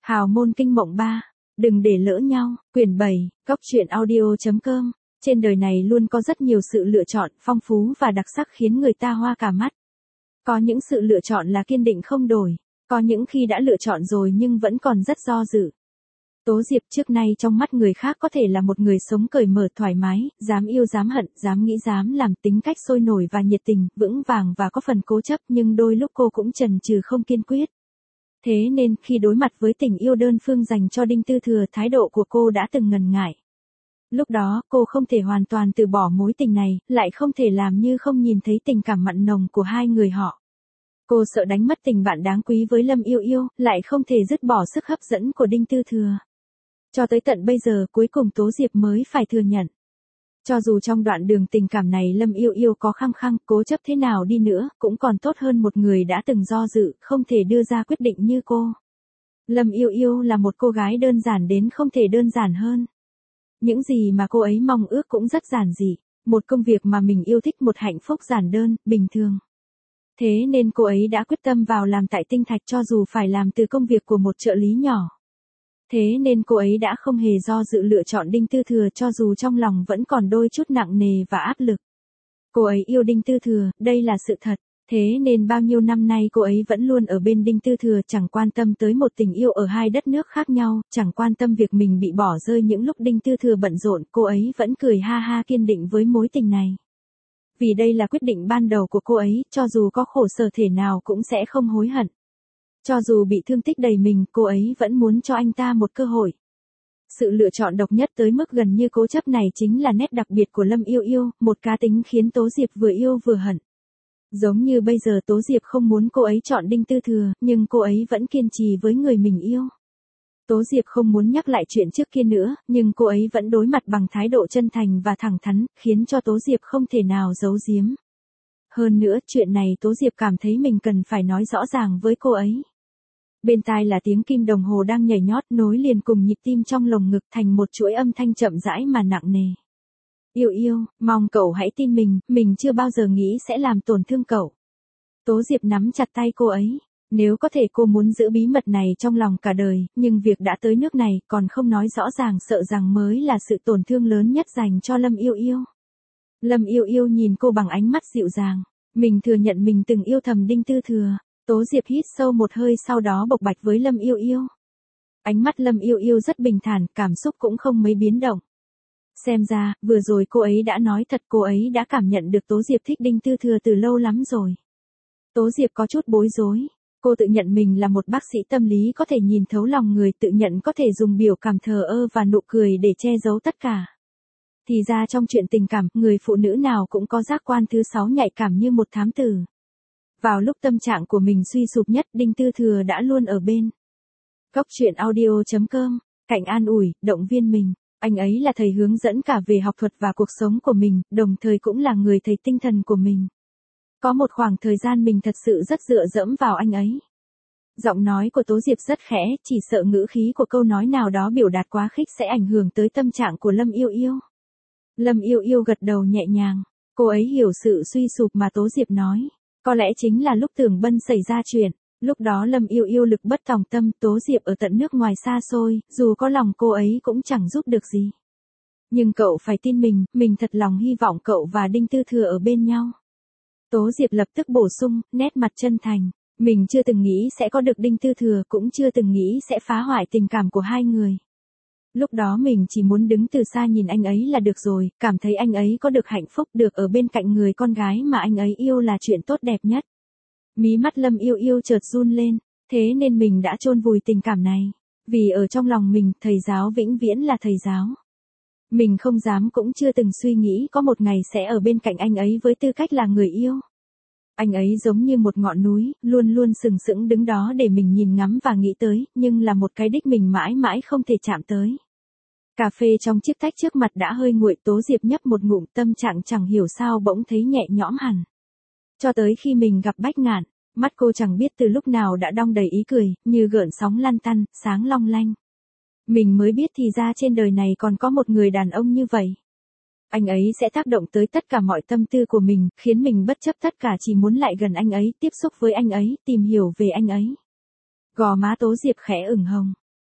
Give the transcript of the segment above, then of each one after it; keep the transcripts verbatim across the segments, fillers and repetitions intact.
Hào môn kinh mộng ba. Đừng để lỡ nhau. Quyển bảy. Góc truyện audio.com. Trên đời này luôn có rất nhiều sự lựa chọn phong phú và đặc sắc khiến người ta hoa cả mắt. Có những sự lựa chọn là kiên định không đổi. Có những khi đã lựa chọn rồi nhưng vẫn còn rất do dự. Tố Diệp trước nay trong mắt người khác có thể là một người sống cởi mở thoải mái, dám yêu dám hận, dám nghĩ dám làm, tính cách sôi nổi và nhiệt tình, vững vàng và có phần cố chấp, nhưng đôi lúc cô cũng chần chừ không kiên quyết. Thế nên khi đối mặt với tình yêu đơn phương dành cho Đinh Tư Thừa, thái độ của cô đã từng ngần ngại. Lúc đó cô không thể hoàn toàn từ bỏ mối tình này, lại không thể làm như không nhìn thấy tình cảm mặn nồng của hai người họ. Cô sợ đánh mất tình bạn đáng quý với Lâm Yêu Yêu, lại không thể dứt bỏ sức hấp dẫn của Đinh Tư Thừa. Cho tới tận bây giờ cuối cùng Tố Diệp mới phải thừa nhận. Cho dù trong đoạn đường tình cảm này Lâm Yêu Yêu có khăng khăng, cố chấp thế nào đi nữa, cũng còn tốt hơn một người đã từng do dự, không thể đưa ra quyết định như cô. Lâm Yêu Yêu là một cô gái đơn giản đến không thể đơn giản hơn. Những gì mà cô ấy mong ước cũng rất giản dị, một công việc mà mình yêu thích, một hạnh phúc giản đơn, bình thường. Thế nên cô ấy đã quyết tâm vào làm tại Tinh Thạch cho dù phải làm từ công việc của một trợ lý nhỏ. Thế nên cô ấy đã không hề do dự lựa chọn Đinh Tư Thừa cho dù trong lòng vẫn còn đôi chút nặng nề và áp lực. Cô ấy yêu Đinh Tư Thừa, đây là sự thật. Thế nên bao nhiêu năm nay cô ấy vẫn luôn ở bên Đinh Tư Thừa, chẳng quan tâm tới một tình yêu ở hai đất nước khác nhau, chẳng quan tâm việc mình bị bỏ rơi những lúc Đinh Tư Thừa bận rộn, cô ấy vẫn cười ha ha kiên định với mối tình này. Vì đây là quyết định ban đầu của cô ấy, cho dù có khổ sở thể nào cũng sẽ không hối hận. Cho dù bị thương tích đầy mình, cô ấy vẫn muốn cho anh ta một cơ hội. Sự lựa chọn độc nhất tới mức gần như cố chấp này chính là nét đặc biệt của Lâm Yêu Yêu, một cá tính khiến Tố Diệp vừa yêu vừa hận. Giống như bây giờ Tố Diệp không muốn cô ấy chọn Đinh Tư Thừa, nhưng cô ấy vẫn kiên trì với người mình yêu. Tố Diệp không muốn nhắc lại chuyện trước kia nữa, nhưng cô ấy vẫn đối mặt bằng thái độ chân thành và thẳng thắn, khiến cho Tố Diệp không thể nào giấu giếm. Hơn nữa, chuyện này Tố Diệp cảm thấy mình cần phải nói rõ ràng với cô ấy. Bên tai là tiếng kim đồng hồ đang nhảy nhót nối liền cùng nhịp tim trong lồng ngực thành một chuỗi âm thanh chậm rãi mà nặng nề. Yêu yêu, mong cậu hãy tin mình, mình chưa bao giờ nghĩ sẽ làm tổn thương cậu. Tố Diệp nắm chặt tay cô ấy. Nếu có thể cô muốn giữ bí mật này trong lòng cả đời, nhưng việc đã tới nước này còn không nói rõ ràng sợ rằng mới là sự tổn thương lớn nhất dành cho Lâm Yêu Yêu. Lâm Yêu Yêu nhìn cô bằng ánh mắt dịu dàng. Mình thừa nhận mình từng yêu thầm Đinh Tư Thừa. Tố Diệp hít sâu một hơi sau đó bộc bạch với Lâm Yêu Yêu. Ánh mắt Lâm Yêu Yêu rất bình thản, cảm xúc cũng không mấy biến động. Xem ra, vừa rồi cô ấy đã nói thật, cô ấy đã cảm nhận được Tố Diệp thích Đinh Tư Thừa từ lâu lắm rồi. Tố Diệp có chút bối rối. Cô tự nhận mình là một bác sĩ tâm lý có thể nhìn thấu lòng người, tự nhận có thể dùng biểu cảm thờ ơ và nụ cười để che giấu tất cả. Thì ra trong chuyện tình cảm, người phụ nữ nào cũng có giác quan thứ sáu nhạy cảm như một thám tử. Vào lúc tâm trạng của mình suy sụp nhất, Đinh Tư Thừa đã luôn ở bên. Góc truyện audio.com, cạnh an ủi, động viên mình. Anh ấy là thầy hướng dẫn cả về học thuật và cuộc sống của mình, đồng thời cũng là người thầy tinh thần của mình. Có một khoảng thời gian mình thật sự rất dựa dẫm vào anh ấy. Giọng nói của Tố Diệp rất khẽ, chỉ sợ ngữ khí của câu nói nào đó biểu đạt quá khích sẽ ảnh hưởng tới tâm trạng của Lâm Yêu Yêu. Lâm Yêu Yêu gật đầu nhẹ nhàng. Cô ấy hiểu sự suy sụp mà Tố Diệp nói. Có lẽ chính là lúc Tưởng Bân xảy ra chuyện. Lúc đó Lâm Yêu Yêu lực bất tòng tâm, Tố Diệp ở tận nước ngoài xa xôi, dù có lòng cô ấy cũng chẳng giúp được gì. Nhưng cậu phải tin mình, mình thật lòng hy vọng cậu và Đinh Tư Thừa ở bên nhau. Tố Diệp lập tức bổ sung, nét mặt chân thành. Mình chưa từng nghĩ sẽ có được Đinh Tư Thừa, cũng chưa từng nghĩ sẽ phá hoại tình cảm của hai người. Lúc đó mình chỉ muốn đứng từ xa nhìn anh ấy là được rồi, cảm thấy anh ấy có được hạnh phúc, được ở bên cạnh người con gái mà anh ấy yêu là chuyện tốt đẹp nhất. Mí mắt Lâm Yêu Yêu chợt run lên, thế nên mình đã chôn vùi tình cảm này. Vì ở trong lòng mình, thầy giáo vĩnh viễn là thầy giáo. Mình không dám cũng chưa từng suy nghĩ có một ngày sẽ ở bên cạnh anh ấy với tư cách là người yêu. Anh ấy giống như một ngọn núi, luôn luôn sừng sững đứng đó để mình nhìn ngắm và nghĩ tới, nhưng là một cái đích mình mãi mãi không thể chạm tới. Cà phê trong chiếc tách trước mặt đã hơi nguội, Tố Diệp nhấp một ngụm, tâm trạng chẳng hiểu sao bỗng thấy nhẹ nhõm hẳn. Cho tới khi mình gặp Bách Ngạn, mắt cô chẳng biết từ lúc nào đã đong đầy ý cười, như gợn sóng lăn tăn, sáng long lanh. Mình mới biết thì ra trên đời này còn có một người đàn ông như vậy. Anh ấy sẽ tác động tới tất cả mọi tâm tư của mình, khiến mình bất chấp tất cả chỉ muốn lại gần anh ấy, tiếp xúc với anh ấy, tìm hiểu về anh ấy. Gò má Tố Diệp khẽ ửng hồng.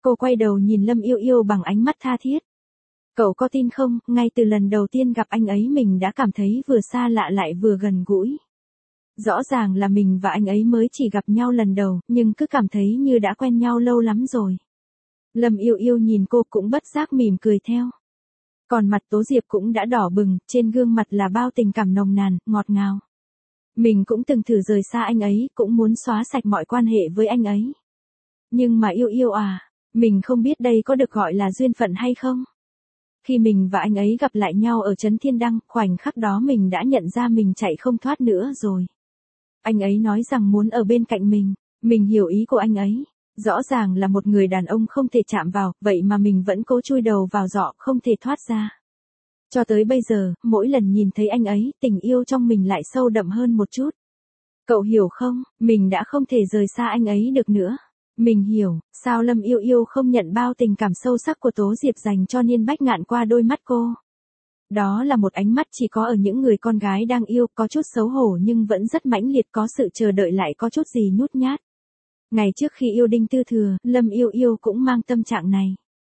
Cô quay đầu nhìn Lâm Yêu Yêu bằng ánh mắt tha thiết. Cậu có tin không, ngay từ lần đầu tiên gặp anh ấy mình đã cảm thấy vừa xa lạ lại vừa gần gũi. Rõ ràng là mình và anh ấy mới chỉ gặp nhau lần đầu, nhưng cứ cảm thấy như đã quen nhau lâu lắm rồi. Lâm Yêu Yêu nhìn cô cũng bất giác mỉm cười theo. Còn mặt Tố Diệp cũng đã đỏ bừng, trên gương mặt là bao tình cảm nồng nàn, ngọt ngào. Mình cũng từng thử rời xa anh ấy, cũng muốn xóa sạch mọi quan hệ với anh ấy. Nhưng mà Yêu Yêu à, mình không biết đây có được gọi là duyên phận hay không? Khi mình và anh ấy gặp lại nhau ở Trấn Thiên Đăng, khoảnh khắc đó mình đã nhận ra mình chạy không thoát nữa rồi. Anh ấy nói rằng muốn ở bên cạnh mình, mình hiểu ý của anh ấy. Rõ ràng là một người đàn ông không thể chạm vào, vậy mà mình vẫn cố chui đầu vào giỏ, không thể thoát ra. Cho tới bây giờ, mỗi lần nhìn thấy anh ấy, tình yêu trong mình lại sâu đậm hơn một chút. Cậu hiểu không, mình đã không thể rời xa anh ấy được nữa. Mình hiểu, sao Lâm Yêu Yêu không nhận bao tình cảm sâu sắc của Tố Diệp dành cho Niên Bách Ngạn qua đôi mắt cô. Đó là một ánh mắt chỉ có ở những người con gái đang yêu, có chút xấu hổ nhưng vẫn rất mãnh liệt, có sự chờ đợi lại có chút gì nhút nhát. Ngày trước khi yêu Đinh Tư Thừa, Lâm Yêu Yêu cũng mang tâm trạng này.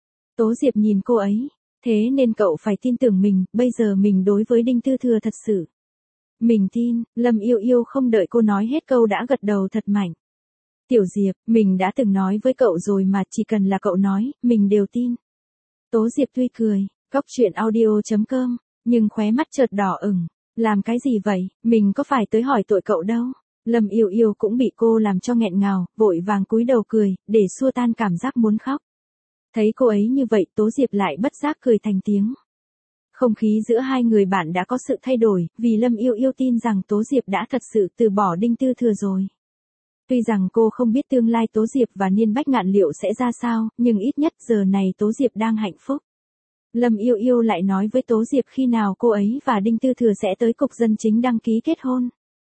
Tố Diệp nhìn cô ấy, thế nên cậu phải tin tưởng mình, bây giờ mình đối với Đinh Tư Thừa thật sự. Mình tin, Lâm Yêu Yêu không đợi cô nói hết câu đã gật đầu thật mạnh. Tiểu Diệp, mình đã từng nói với cậu rồi mà, chỉ cần là cậu nói, mình đều tin. Tố Diệp tuy cười, góc chuyện audio chấm com, nhưng khóe mắt chợt đỏ ửng. Làm cái gì vậy, mình có phải tới hỏi tội cậu đâu. Lâm Yêu Yêu cũng bị cô làm cho nghẹn ngào, vội vàng cúi đầu cười, để xua tan cảm giác muốn khóc. Thấy cô ấy như vậy, Tố Diệp lại bất giác cười thành tiếng. Không khí giữa hai người bạn đã có sự thay đổi, vì Lâm Yêu Yêu tin rằng Tố Diệp đã thật sự từ bỏ Đinh Tư Thừa rồi. Tuy rằng cô không biết tương lai Tố Diệp và Niên Bách Ngạn liệu sẽ ra sao, nhưng ít nhất giờ này Tố Diệp đang hạnh phúc. Lâm Yêu Yêu lại nói với Tố Diệp khi nào cô ấy và Đinh Tư Thừa sẽ tới cục dân chính đăng ký kết hôn.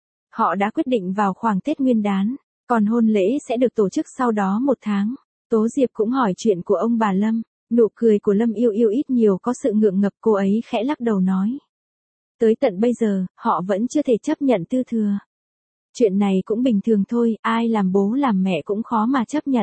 Họ đã quyết định vào khoảng Tết Nguyên đán, còn hôn lễ sẽ được tổ chức sau đó một tháng. Tố Diệp cũng hỏi chuyện của ông bà Lâm, nụ cười của Lâm Yêu Yêu ít nhiều có sự ngượng ngập, cô ấy khẽ lắc đầu nói. Tới tận bây giờ, họ vẫn chưa thể chấp nhận Tư Thừa. Chuyện này cũng bình thường thôi, ai làm bố làm mẹ cũng khó mà chấp nhận.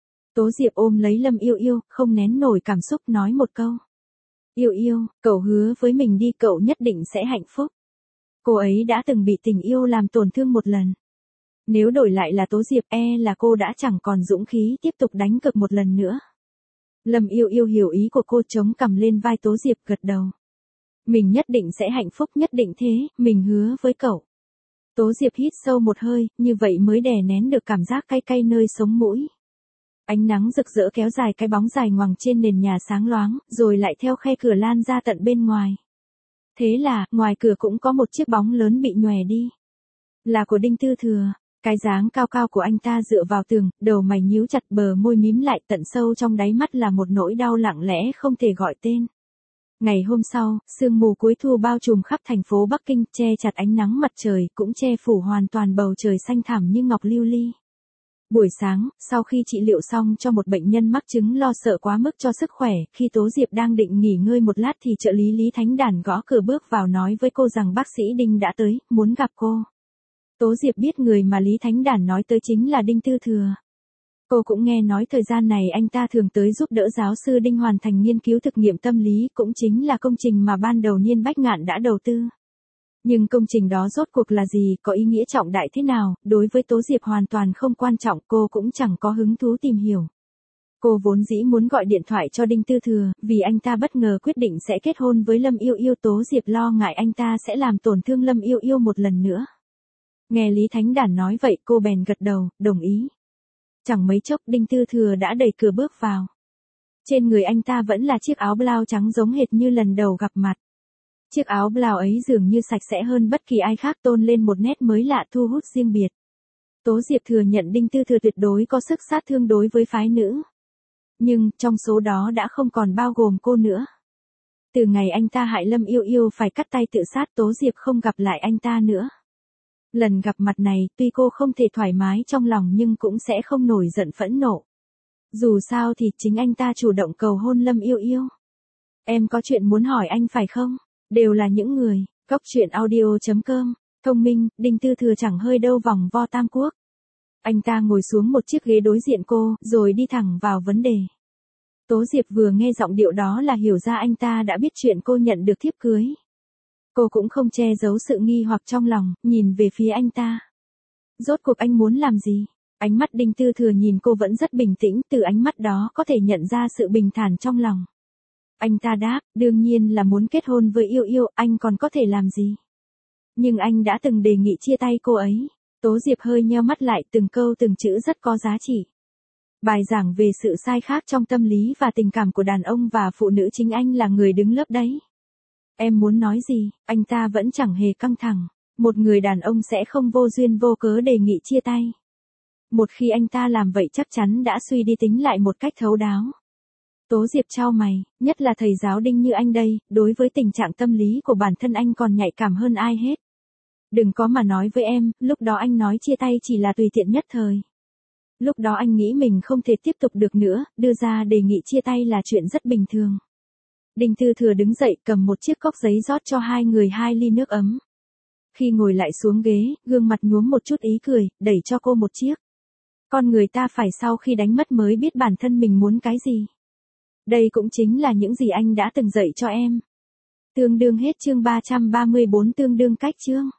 Tố Diệp ôm lấy Lâm Yêu Yêu, không nén nổi cảm xúc nói một câu. Yêu Yêu, cậu hứa với mình đi, cậu nhất định sẽ hạnh phúc. Cô ấy đã từng bị tình yêu làm tổn thương một lần. Nếu đổi lại là Tố Diệp, e là cô đã chẳng còn dũng khí tiếp tục đánh cược một lần nữa. Lâm Yêu Yêu hiểu ý của cô, chống cằm lên vai Tố Diệp gật đầu. Mình nhất định sẽ hạnh phúc, nhất định thế, mình hứa với cậu. Tố Diệp hít sâu một hơi, như vậy mới đè nén được cảm giác cay cay nơi sống mũi. Ánh nắng rực rỡ kéo dài cái bóng dài ngoằng trên nền nhà sáng loáng, rồi lại theo khe cửa lan ra tận bên ngoài. Thế là, ngoài cửa cũng có một chiếc bóng lớn bị nhòe đi. Là của Đinh Tư Thừa. Cái dáng cao cao của anh ta dựa vào tường, đầu mày nhíu chặt, bờ môi mím lại, tận sâu trong đáy mắt là một nỗi đau lặng lẽ không thể gọi tên. Ngày hôm sau, sương mù cuối thu bao trùm khắp thành phố Bắc Kinh, che chặt ánh nắng mặt trời, cũng che phủ hoàn toàn bầu trời xanh thẳm như ngọc lưu ly. Buổi sáng, sau khi trị liệu xong cho một bệnh nhân mắc chứng lo sợ quá mức cho sức khỏe, khi Tố Diệp đang định nghỉ ngơi một lát thì trợ lý Lý Thánh Đản gõ cửa bước vào nói với cô rằng bác sĩ Đinh đã tới, muốn gặp cô. Tố Diệp biết người mà Lý Thánh Đản nói tới chính là Đinh Tư Thừa. Cô cũng nghe nói thời gian này anh ta thường tới giúp đỡ giáo sư Đinh hoàn thành nghiên cứu thực nghiệm tâm lý, cũng chính là công trình mà ban đầu Niên Bách Ngạn đã đầu tư. Nhưng công trình đó rốt cuộc là gì, có ý nghĩa trọng đại thế nào, đối với Tố Diệp hoàn toàn không quan trọng, cô cũng chẳng có hứng thú tìm hiểu. Cô vốn dĩ muốn gọi điện thoại cho Đinh Tư Thừa, vì anh ta bất ngờ quyết định sẽ kết hôn với Lâm Yêu Yêu. Tố Diệp lo ngại anh ta sẽ làm tổn thương Lâm Yêu Yêu một lần nữa. Nghe Lý Thánh Đản nói vậy, cô bèn gật đầu, đồng ý. Chẳng mấy chốc Đinh Tư Thừa đã đẩy cửa bước vào. Trên người anh ta vẫn là chiếc áo blau trắng giống hệt như lần đầu gặp mặt. Chiếc áo blau ấy dường như sạch sẽ hơn bất kỳ ai khác, tôn lên một nét mới lạ thu hút riêng biệt. Tố Diệp thừa nhận Đinh Tư Thừa tuyệt đối có sức sát thương đối với phái nữ. Nhưng, trong số đó đã không còn bao gồm cô nữa. Từ ngày anh ta hại Lâm Yêu Yêu phải cắt tay tự sát, Tố Diệp không gặp lại anh ta nữa. Lần gặp mặt này, tuy cô không thể thoải mái trong lòng nhưng cũng sẽ không nổi giận phẫn nộ. Dù sao thì chính anh ta chủ động cầu hôn Lâm Yêu Yêu. Em có chuyện muốn hỏi anh phải không? Đều là những người, góc chuyện audio chấm com, thông minh, Đinh Tư Thừa chẳng hơi đâu vòng vo tam quốc. Anh ta ngồi xuống một chiếc ghế đối diện cô, rồi đi thẳng vào vấn đề. Tố Diệp vừa nghe giọng điệu đó là hiểu ra anh ta đã biết chuyện cô nhận được thiếp cưới. Cô cũng không che giấu sự nghi hoặc trong lòng, nhìn về phía anh ta. Rốt cuộc anh muốn làm gì? Ánh mắt Đinh Tư Thừa nhìn cô vẫn rất bình tĩnh, từ ánh mắt đó có thể nhận ra sự bình thản trong lòng. Anh ta đáp, đương nhiên là muốn kết hôn với Yêu Yêu, anh còn có thể làm gì? Nhưng anh đã từng đề nghị chia tay cô ấy. Tố Diệp hơi nheo mắt lại, từng câu từng chữ rất có giá trị. Bài giảng về sự sai khác trong tâm lý và tình cảm của đàn ông và phụ nữ chính anh là người đứng lớp đấy. Em muốn nói gì? Anh ta vẫn chẳng hề căng thẳng. Một người đàn ông sẽ không vô duyên vô cớ đề nghị chia tay. Một khi anh ta làm vậy chắc chắn đã suy đi tính lại một cách thấu đáo. Tố Diệp chau mày, nhất là thầy giáo Đinh như anh đây, đối với tình trạng tâm lý của bản thân anh còn nhạy cảm hơn ai hết. Đừng có mà nói với em, lúc đó anh nói chia tay chỉ là tùy tiện nhất thời. Lúc đó anh nghĩ mình không thể tiếp tục được nữa, đưa ra đề nghị chia tay là chuyện rất bình thường. Đinh Tư Thừa đứng dậy cầm một chiếc cốc giấy rót cho hai người hai ly nước ấm. Khi ngồi lại xuống ghế, gương mặt nhuốm một chút ý cười, đẩy cho cô một chiếc. Con người ta phải sau khi đánh mất mới biết bản thân mình muốn cái gì. Đây cũng chính là những gì anh đã từng dạy cho em. Tương đương hết chương ba trăm ba mươi bốn tương đương cách chương.